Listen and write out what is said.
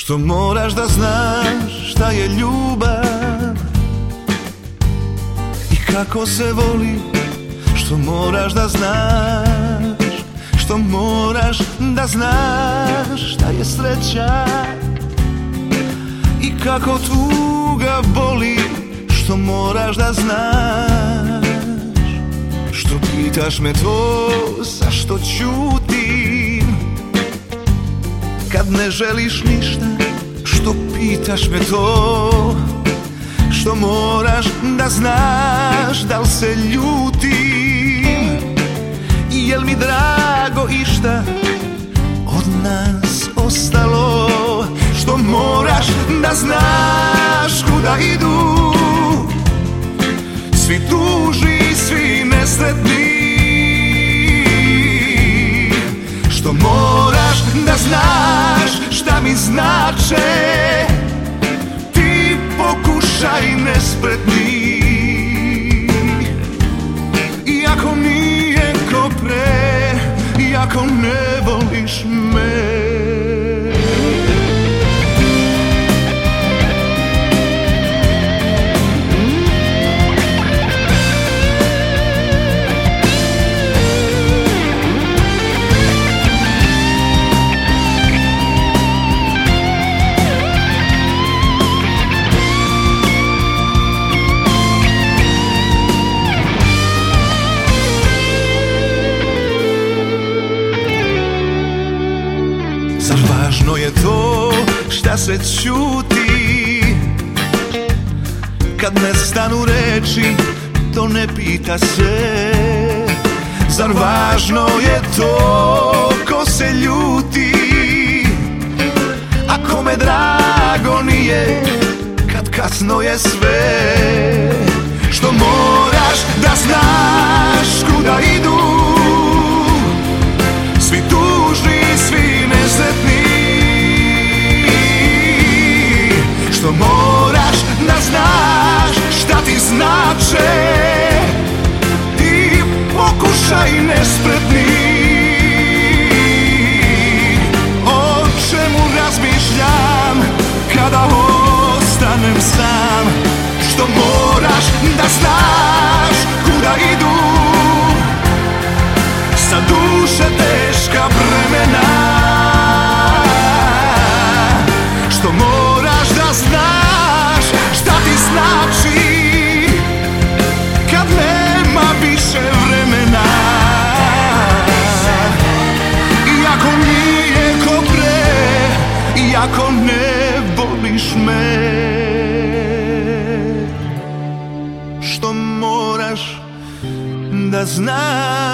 Što moraš da znaš šta je ljubav i kako se voli. Što moraš da znaš, što moraš da znaš šta je sreća i kako tuga boli. Što moraš da znaš, što pitaš me to, zašto ćutim kad ne želiš ništa. Što pitaš me to, što moraš da znaš, da li se ljutim i jel mi drago išta od nas ostalo. Što moraš da znaš kuda idu svi tužni, svi nesretni. Što moraš da znaš šta mi znače ti pokušaj nespretni. Iako nije ko pre, iako ne voliš me. Zar važno je to šta se ćuti kad ne stanu reči, to ne pita se. Zar važno je to ko se ljuti, a kome drago nije kad kasno je sve. Što moraš da znaš kuda idu svi tužni, svi nesretni. Što moraš da znaš šta ti znače ti pokušaj nespretni. O čemu razmišljam kada ostanem sam. Što moraš da znaš kuda idu sa duše teška bremena. Što moraš da znaš šta ti znači kad nema više vremena. Iako nije ko pre, iako ne voliš me. Što moraš da znaš